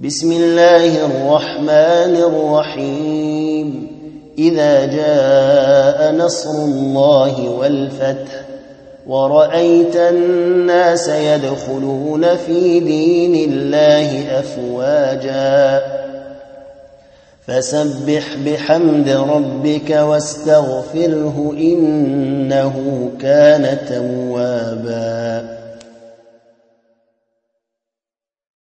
بسم الله الرحمن الرحيم إذا جاء نصر الله والفتح ورأيت الناس يدخلون في دين الله أفواجا فسبح بحمد ربك واستغفره إنه كان توابا.